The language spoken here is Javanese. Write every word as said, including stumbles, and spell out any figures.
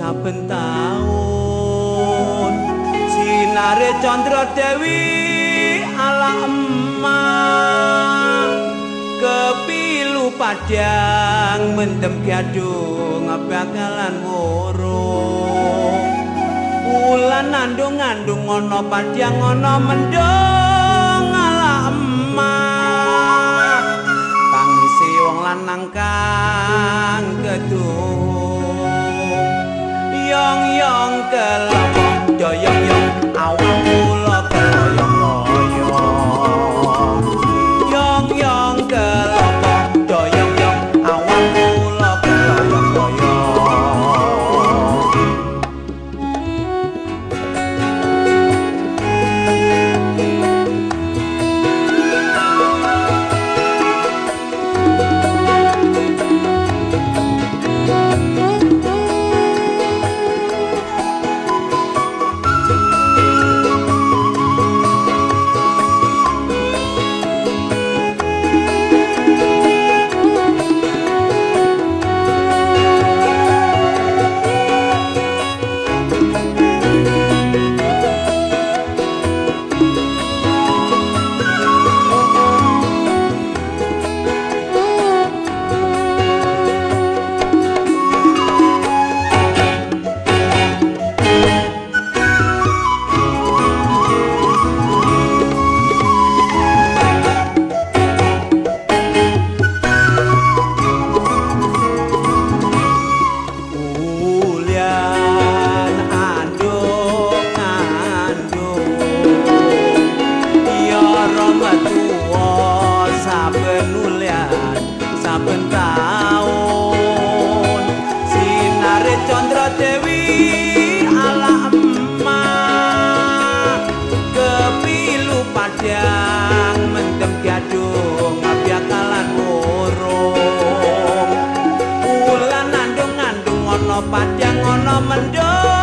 saben taun sinare Candra Dewi ala emak kepilu padang mendem gadung bakalan wurung wulan nandung-andung ana padang ana mendung ala emak tangisi wong lanang kang gedung yong-yong kelopong doyong-yong awang kula keloyong-loyong yong-yong kelopong doyong-yong awang kula keloyong-loyong saben taun sinare Candra Dewi ala emak kepilu padang mendem gadung bakalan wurung wulan nandung-nandung ana padang ana mendung